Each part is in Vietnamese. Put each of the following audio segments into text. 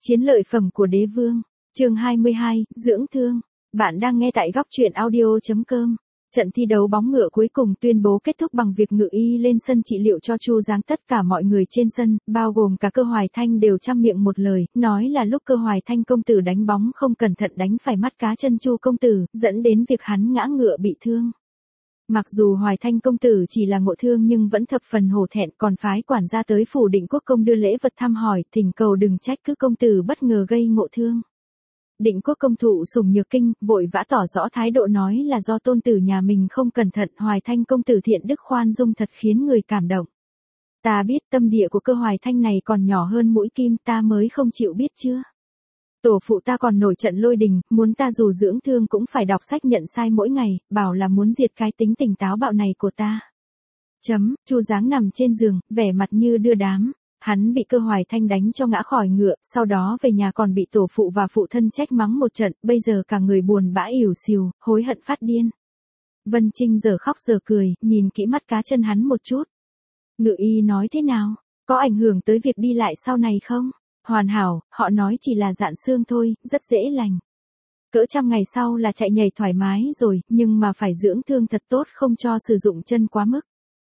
Chiến lợi phẩm của đế vương. Chương 22, dưỡng thương. Bạn đang nghe tại góc truyện audio.com. Trận thi đấu bóng ngựa cuối cùng tuyên bố kết thúc bằng việc Ngự Y lên sân trị liệu cho Chu Giáng. Tất cả mọi người trên sân, bao gồm cả Cơ Hoài Thanh đều trăm miệng một lời, nói là lúc Cơ Hoài Thanh công tử đánh bóng không cẩn thận đánh phải mắt cá chân Chu công tử, dẫn đến việc hắn ngã ngựa bị thương. Mặc dù Hoài Thanh công tử chỉ là ngộ thương nhưng vẫn thập phần hổ thẹn, còn phái quản gia tới phủ Định Quốc công đưa lễ vật thăm hỏi, thỉnh cầu đừng trách cứ công tử bất ngờ gây ngộ thương. Định Quốc công thụ sủng nhược kinh, vội vã tỏ rõ thái độ nói là do tôn tử nhà mình không cẩn thận. Hoài Thanh công tử thiện đức khoan dung thật khiến người cảm động. Ta biết tâm địa của Cơ Hoài Thanh này còn nhỏ hơn mũi kim, ta mới không chịu biết chưa. Tổ phụ ta còn nổi trận lôi đình, muốn ta dù dưỡng thương cũng phải đọc sách nhận sai mỗi ngày, bảo là muốn diệt cái tính tình táo bạo này của ta. Chu Giáng nằm trên giường, vẻ mặt như đưa đám. Hắn bị Cơ Hoài Thanh đánh cho ngã khỏi ngựa, sau đó về nhà còn bị tổ phụ và phụ thân trách mắng một trận, bây giờ cả người buồn bã ỉu xìu, hối hận phát điên. Vân Trinh giờ khóc giờ cười, nhìn kỹ mắt cá chân hắn một chút. Ngự y nói thế nào? Có ảnh hưởng tới việc đi lại sau này không? Hoàn hảo, họ nói chỉ là dạn xương thôi, rất dễ lành. Cỡ trăm ngày sau là chạy nhảy thoải mái rồi, nhưng mà phải dưỡng thương thật tốt, không cho sử dụng chân quá mức.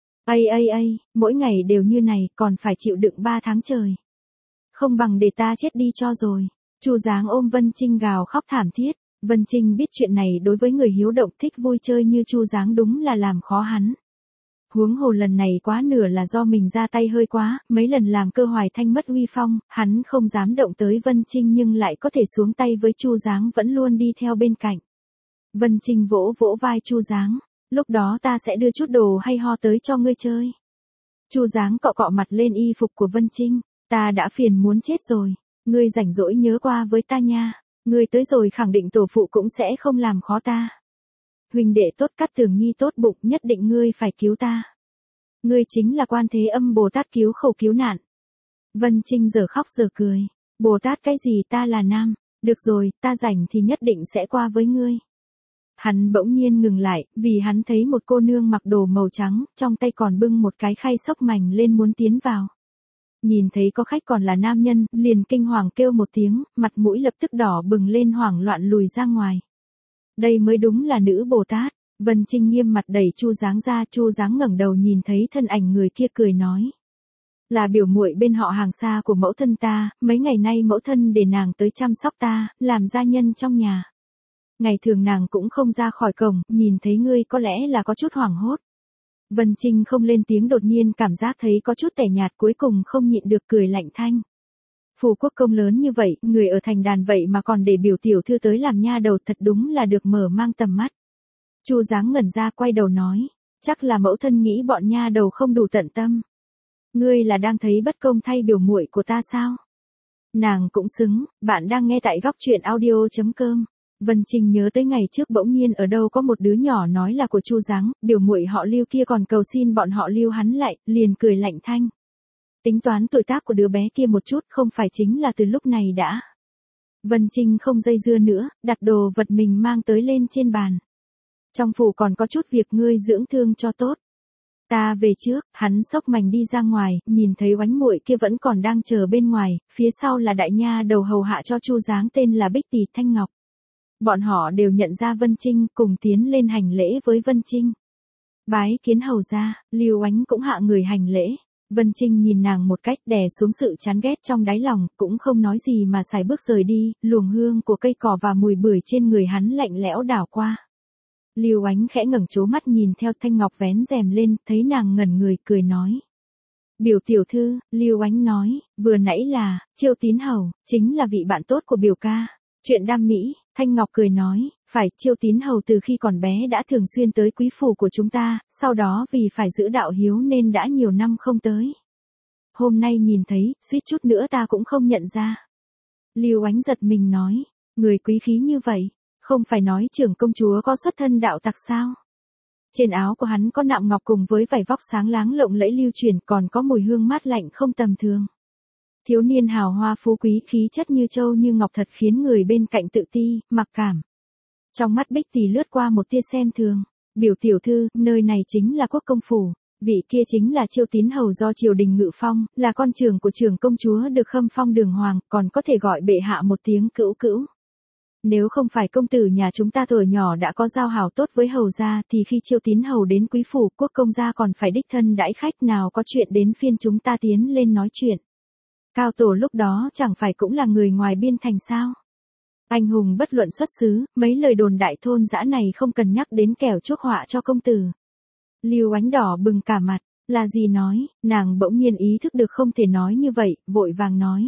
Mỗi ngày đều như này, còn phải chịu đựng 3 tháng trời. Không bằng để ta chết đi cho rồi. Chu Giáng ôm Vân Trinh gào khóc thảm thiết. Vân Trinh biết chuyện này đối với người hiếu động thích vui chơi như Chu Giáng đúng là làm khó hắn. Huống hồ lần này quá nửa là do mình ra tay hơi quá, mấy lần làm Cơ Hoài Thanh mất uy phong, hắn không dám động tới Vân Trinh nhưng lại có thể xuống tay với Chu Giáng, vẫn luôn đi theo bên cạnh. Vân Trinh vỗ vỗ vai Chu Giáng, lúc đó ta sẽ đưa chút đồ hay ho tới cho ngươi chơi. Chu Giáng cọ cọ mặt lên y phục của Vân Trinh, ta đã phiền muốn chết rồi, ngươi rảnh rỗi nhớ qua với ta nha, ngươi tới rồi khẳng định tổ phụ cũng sẽ không làm khó ta. Huynh đệ tốt, Cát Tường Nhi tốt bụng, nhất định ngươi phải cứu ta. Ngươi chính là Quan Thế Âm Bồ Tát cứu khổ cứu nạn. Vân Trinh giờ khóc giờ cười. Bồ Tát cái gì, ta là nam. Được rồi, ta rảnh thì nhất định sẽ qua với ngươi. Hắn bỗng nhiên ngừng lại, vì hắn thấy một cô nương mặc đồ màu trắng, trong tay còn bưng một cái khay xốc mành lên muốn tiến vào. Nhìn thấy có khách còn là nam nhân, liền kinh hoàng kêu một tiếng, mặt mũi lập tức đỏ bừng lên, hoảng loạn lùi ra ngoài. Đây mới đúng là nữ Bồ Tát. Vân Trinh nghiêm mặt đẩy Chu Giáng ra. Chu Giáng ngẩng đầu nhìn thấy thân ảnh người kia cười nói. Là biểu muội bên họ hàng xa của mẫu thân ta, mấy ngày nay mẫu thân để nàng tới chăm sóc ta, làm gia nhân trong nhà. Ngày thường nàng cũng không ra khỏi cổng, nhìn thấy ngươi có lẽ là có chút hoảng hốt. Vân Trinh không lên tiếng, đột nhiên cảm giác thấy có chút tẻ nhạt, cuối cùng không nhịn được cười lạnh thanh. Phủ quốc công lớn như vậy, người ở thành đàn vậy mà còn để biểu tiểu thư tới làm nha đầu, thật đúng là được mở mang tầm mắt. Chu Giáng ngẩn ra quay đầu nói, chắc là mẫu thân nghĩ bọn nha đầu không đủ tận tâm. Ngươi là đang thấy bất công thay biểu muội của ta sao? Nàng cũng xứng. Bạn đang nghe tại góc truyện audio.com. Vân Trinh nhớ tới ngày trước bỗng nhiên ở đâu có một đứa nhỏ nói là của Chu Giáng, biểu muội họ Lưu kia còn cầu xin bọn họ Lưu hắn lại, liền cười lạnh thanh. Tính toán tuổi tác của đứa bé kia một chút, không phải chính là từ lúc này đã. Vân Trinh không dây dưa nữa, đặt đồ vật mình mang tới lên trên bàn. Trong phủ còn có chút việc, ngươi dưỡng thương cho tốt. Ta về trước. Hắn xốc mành đi ra ngoài, nhìn thấy oánh muội kia vẫn còn đang chờ bên ngoài, phía sau là đại nha đầu hầu hạ cho Chu Giáng tên là Bích Tỳ Thanh Ngọc. Bọn họ đều nhận ra Vân Trinh, cùng tiến lên hành lễ với Vân Trinh. Bái kiến hầu gia. Lưu Oánh cũng hạ người hành lễ. Vân Trinh nhìn nàng một cách, đè xuống sự chán ghét trong đáy lòng, cũng không nói gì mà sải bước rời đi. Luồng hương của cây cỏ và mùi bưởi trên người hắn lạnh lẽo đảo qua. Lưu Oánh khẽ ngẩng trố mắt nhìn theo. Thanh Ngọc vén rèm lên, thấy nàng ngẩn người, cười nói. Biểu tiểu thư. Lưu Oánh nói, vừa nãy là Chiêu Tín hầu, chính là vị bạn tốt của biểu ca. Chuyện đam mỹ. Thanh Ngọc cười nói, phải, Chiêu Tín hầu từ khi còn bé đã thường xuyên tới quý phủ của chúng ta, sau đó vì phải giữ đạo hiếu nên đã nhiều năm không tới. Hôm nay nhìn thấy, suýt chút nữa ta cũng không nhận ra. Lưu Oánh giật mình nói, người quý khí như vậy, không phải nói trưởng công chúa có xuất thân đạo tặc sao? Trên áo của hắn có nạm ngọc cùng với vải vóc sáng láng lộng lẫy lưu truyền, còn có mùi hương mát lạnh không tầm thường. Thiếu niên hào hoa phú quý, khí chất như châu như ngọc, thật khiến người bên cạnh tự ti, mặc cảm. Trong mắt Bích Tỳ lướt qua một tia xem thường. Biểu tiểu thư, nơi này chính là quốc công phủ. Vị kia chính là Chiêu Tín hầu do triều đình ngự phong, là con trưởng của trưởng công chúa được khâm phong đường hoàng, còn có thể gọi bệ hạ một tiếng cữu cữu. Nếu không phải công tử nhà chúng ta tuổi nhỏ đã có giao hảo tốt với hầu gia thì khi Chiêu Tín hầu đến quý phủ quốc công gia còn phải đích thân đãi khách, nào có chuyện đến phiên chúng ta tiến lên nói chuyện. Cao tổ lúc đó chẳng phải cũng là người ngoài biên thành sao? Anh hùng bất luận xuất xứ, mấy lời đồn đại thôn dã này không cần nhắc đến, kẻo chuốc họa cho công tử. Lưu Ánh đỏ bừng cả mặt, là gì nói, nàng bỗng nhiên ý thức được không thể nói như vậy, vội vàng nói.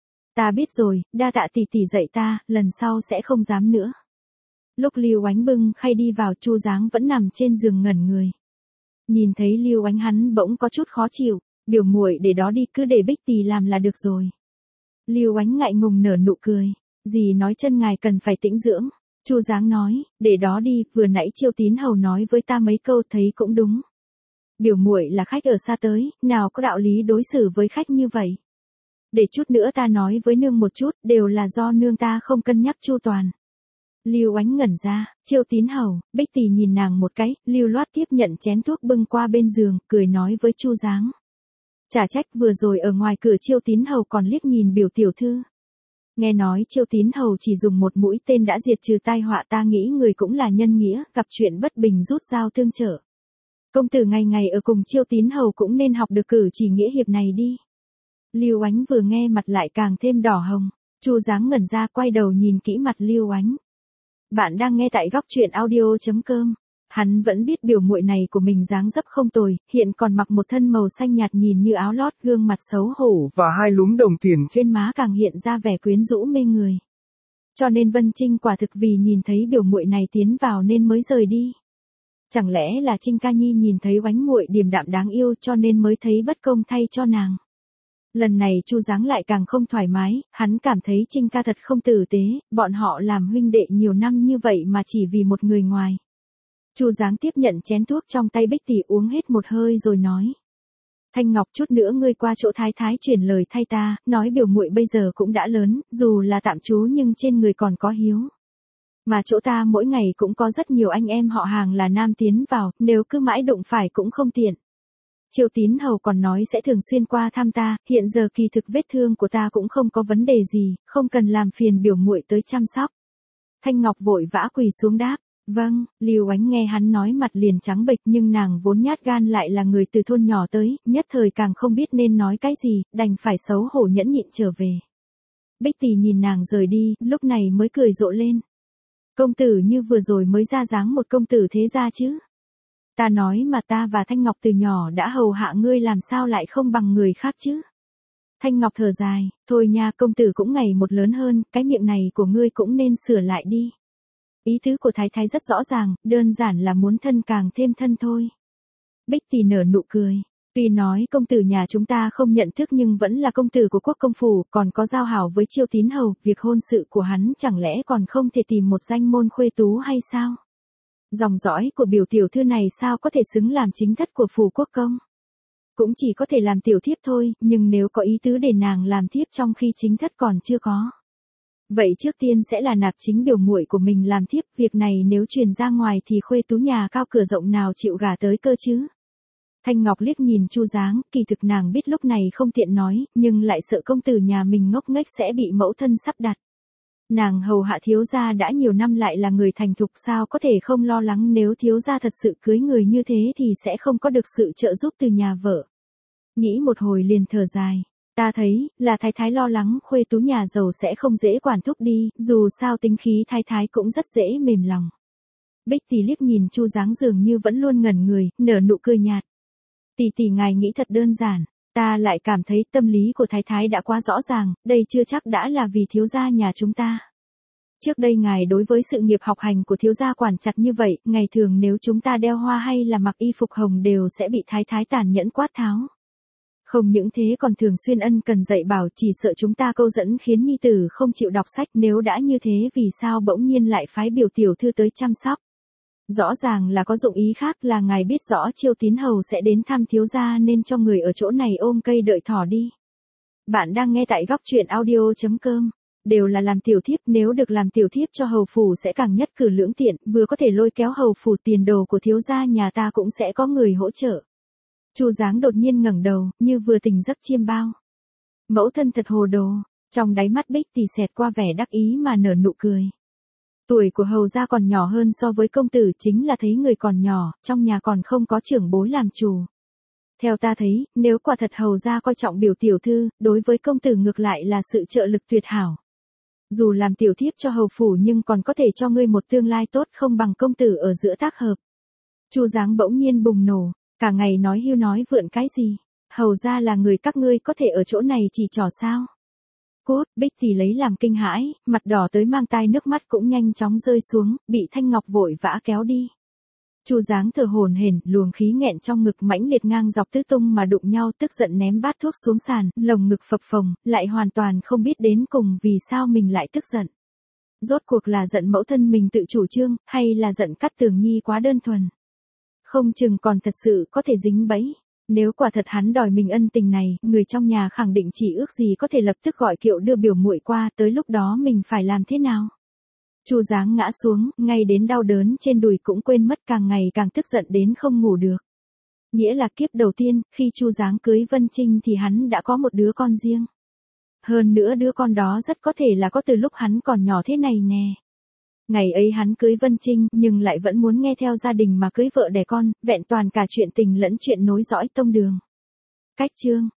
Ta biết rồi, đa tạ tỷ tỷ dạy ta, lần sau sẽ không dám nữa. Lúc Lưu Ánh bưng khay đi vào, Chu Giáng vẫn nằm trên giường ngẩn người. Nhìn thấy Lưu Ánh hắn bỗng có chút khó chịu, biểu muội để đó đi, cứ để Bích Tì làm là được rồi. Lưu Ánh ngại ngùng nở nụ cười, dì nói chân ngài cần phải tĩnh dưỡng. Chu Giáng nói, để đó đi, vừa nãy Chiêu Tín hầu nói với ta mấy câu thấy cũng đúng. Biểu muội là khách ở xa tới, nào có đạo lý đối xử với khách như vậy. Để chút nữa ta nói với nương một chút, đều là do nương ta không cân nhắc chu toàn. Lưu Ánh ngẩn ra, Chiêu Tín hầu, Bích Tì nhìn nàng một cái, lưu loát tiếp nhận chén thuốc bưng qua bên giường, cười nói với Chu Giáng. Chả trách vừa rồi ở ngoài cửa Chiêu Tín hầu còn liếc nhìn biểu tiểu thư. Nghe nói Chiêu Tín hầu chỉ dùng một mũi tên đã diệt trừ tai họa, ta nghĩ người cũng là nhân nghĩa, gặp chuyện bất bình rút dao tương trợ. Công tử ngày ngày ở cùng Chiêu Tín hầu cũng nên học được cử chỉ nghĩa hiệp này đi. Lưu Ánh vừa nghe mặt lại càng thêm đỏ hồng. Chu Giáng ngẩn ra, quay đầu nhìn kỹ mặt Lưu Ánh. Bạn đang nghe tại góc truyện audio.com. Hắn vẫn biết biểu muội này của mình dáng dấp không tồi, hiện còn mặc một thân màu xanh nhạt nhìn như áo lót, gương mặt xấu hổ và hai lúm đồng tiền trên má càng hiện ra vẻ quyến rũ mê người. Cho nên Vân Trinh quả thực vì nhìn thấy biểu muội này tiến vào nên mới rời đi. Chẳng lẽ là Trinh Ca Nhi nhìn thấy Oánh muội điềm đạm đáng yêu cho nên mới thấy bất công thay cho nàng. Lần này Chu Giáng lại càng không thoải mái, hắn cảm thấy Trinh ca thật không tử tế, bọn họ làm huynh đệ nhiều năm như vậy mà chỉ vì một người ngoài. Chu Giáng tiếp nhận chén thuốc trong tay Bích Tì uống hết một hơi rồi nói. Thanh Ngọc, chút nữa ngươi qua chỗ thái thái truyền lời thay ta, nói biểu muội bây giờ cũng đã lớn, dù là tạm trú nhưng trên người còn có hiếu. Mà chỗ ta mỗi ngày cũng có rất nhiều anh em họ hàng là nam tiến vào, nếu cứ mãi đụng phải cũng không tiện. Chiêu Tín hầu còn nói sẽ thường xuyên qua thăm ta, hiện giờ kỳ thực vết thương của ta cũng không có vấn đề gì, không cần làm phiền biểu muội tới chăm sóc. Thanh Ngọc vội vã quỳ xuống đáp. Vâng. Lưu Ánh nghe hắn nói mặt liền trắng bệch, nhưng nàng vốn nhát gan lại là người từ thôn nhỏ tới, nhất thời càng không biết nên nói cái gì, đành phải xấu hổ nhẫn nhịn trở về. Bích Tì nhìn nàng rời đi, lúc này mới cười rộ lên. Công tử như vừa rồi mới ra dáng một công tử thế gia chứ. Ta nói mà ta và Thanh Ngọc từ nhỏ đã hầu hạ ngươi, làm sao lại không bằng người khác chứ. Thanh Ngọc thở dài, thôi nha, công tử cũng ngày một lớn hơn, cái miệng này của ngươi cũng nên sửa lại đi. Ý tứ của thái thái rất rõ ràng, đơn giản là muốn thân càng thêm thân thôi. Bích Tì nở nụ cười. Tuy nói công tử nhà chúng ta không nhận thức nhưng vẫn là công tử của quốc công phủ, còn có giao hảo với Chiêu Tín hầu, việc hôn sự của hắn chẳng lẽ còn không thể tìm một danh môn khuê tú hay sao? Dòng dõi của biểu tiểu thư này sao có thể xứng làm chính thất của phủ quốc công? Cũng chỉ có thể làm tiểu thiếp thôi, nhưng nếu có ý tứ để nàng làm thiếp trong khi chính thất còn chưa có. Vậy trước tiên sẽ là nạp chính biểu muội của mình làm thiếp, việc này nếu truyền ra ngoài thì khuê tú nhà cao cửa rộng nào chịu gả tới cơ chứ? Thanh Ngọc liếc nhìn Chu Giáng, kỳ thực nàng biết lúc này không tiện nói, nhưng lại sợ công tử nhà mình ngốc nghếch sẽ bị mẫu thân sắp đặt. Nàng hầu hạ thiếu gia đã nhiều năm, lại là người thành thục, sao có thể không lo lắng nếu thiếu gia thật sự cưới người như thế thì sẽ không có được sự trợ giúp từ nhà vợ. Nghĩ một hồi liền thở dài. Ta thấy, là thái thái lo lắng khuê tú nhà giàu sẽ không dễ quản thúc đi, dù sao tính khí thái thái cũng rất dễ mềm lòng. Bích Tì liếc nhìn Chu Giáng dường như vẫn luôn ngẩn người, nở nụ cười nhạt. Tỷ tỷ ngài nghĩ thật đơn giản, ta lại cảm thấy tâm lý của thái thái đã quá rõ ràng, đây chưa chắc đã là vì thiếu gia nhà chúng ta. Trước đây ngài đối với sự nghiệp học hành của thiếu gia quản chặt như vậy, ngày thường nếu chúng ta đeo hoa hay là mặc y phục hồng đều sẽ bị thái thái tàn nhẫn quát tháo. Không những thế còn thường xuyên ân cần dạy bảo, chỉ sợ chúng ta câu dẫn khiến nhi tử không chịu đọc sách, nếu đã như thế vì sao bỗng nhiên lại phái biểu tiểu thư tới chăm sóc. Rõ ràng là có dụng ý khác, là ngài biết rõ Chiêu Tín hầu sẽ đến thăm thiếu gia nên cho người ở chỗ này ôm cây đợi thỏ đi. Bạn đang nghe tại góc truyện audio.com. Đều là làm tiểu thiếp, nếu được làm tiểu thiếp cho hầu phủ sẽ càng nhất cử lưỡng tiện, vừa có thể lôi kéo hầu phủ, tiền đồ của thiếu gia nhà ta cũng sẽ có người hỗ trợ. Chu Giáng đột nhiên ngẩng đầu, như vừa tỉnh giấc chiêm bao. Mẫu thân thật hồ đồ, trong đáy mắt Bích Tỷ xẹt qua vẻ đắc ý mà nở nụ cười. Tuổi của hầu gia còn nhỏ hơn so với công tử, chính là thấy người còn nhỏ, trong nhà còn không có trưởng bối làm chủ. Theo ta thấy, nếu quả thật hầu gia coi trọng biểu tiểu thư, đối với công tử ngược lại là sự trợ lực tuyệt hảo. Dù làm tiểu thiếp cho hầu phủ nhưng còn có thể cho ngươi một tương lai tốt, không bằng công tử ở giữa tác hợp. Chu Giáng bỗng nhiên bùng nổ, cả ngày nói hưu nói vượn cái gì, hầu gia là người các ngươi có thể ở chỗ này chỉ trỏ sao. Cốt, Bích Tỷ lấy làm kinh hãi, mặt đỏ tới mang tai, nước mắt cũng nhanh chóng rơi xuống, bị Thanh Ngọc vội vã kéo đi. Chu Giáng thở hổn hển, luồng khí nghẹn trong ngực mãnh liệt ngang dọc tứ tung mà đụng nhau, tức giận ném bát thuốc xuống sàn, lồng ngực phập phồng, lại hoàn toàn không biết đến cùng vì sao mình lại tức giận. Rốt cuộc là giận mẫu thân mình tự chủ trương, hay là giận Cát Tường Nhi quá đơn thuần. Không chừng còn thật sự có thể dính bẫy. Nếu quả thật hắn đòi mình ân tình này, người trong nhà khẳng định chỉ ước gì có thể lập tức gọi kiệu đưa biểu muội qua, tới lúc đó mình phải làm thế nào? Chu Giáng ngã xuống, ngay đến đau đớn trên đùi cũng quên mất, càng ngày càng tức giận đến không ngủ được. Nghĩa là kiếp đầu tiên, khi Chu Giáng cưới Vân Trinh thì hắn đã có một đứa con riêng. Hơn nữa đứa con đó rất có thể là có từ lúc hắn còn nhỏ thế này nè. Ngày ấy hắn cưới Vân Trinh nhưng lại vẫn muốn nghe theo gia đình mà cưới vợ đẻ con, vẹn toàn cả chuyện tình lẫn chuyện nối dõi tông đường. Cách chương